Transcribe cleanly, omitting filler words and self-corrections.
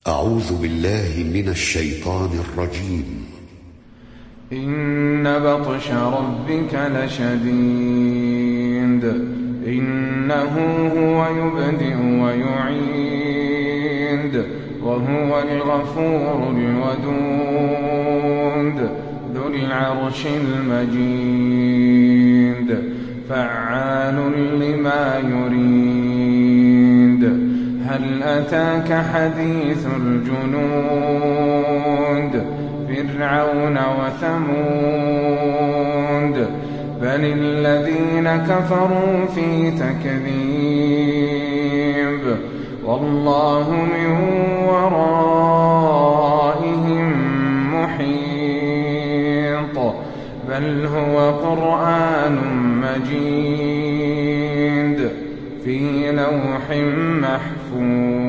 أعوذ بالله من الشيطان الرجيم. إن بطش ربك لشديد إنه هو يبدئ ويعيد وهو الغفور الودود ذو العرش المجيد فعال لما يريد. هل أتاك حديث الجنود فرعون وثمود بل الذين كفروا في تكذيب والله من ورائهم محيط بل هو قرآن مجيد في لوح محفوظ.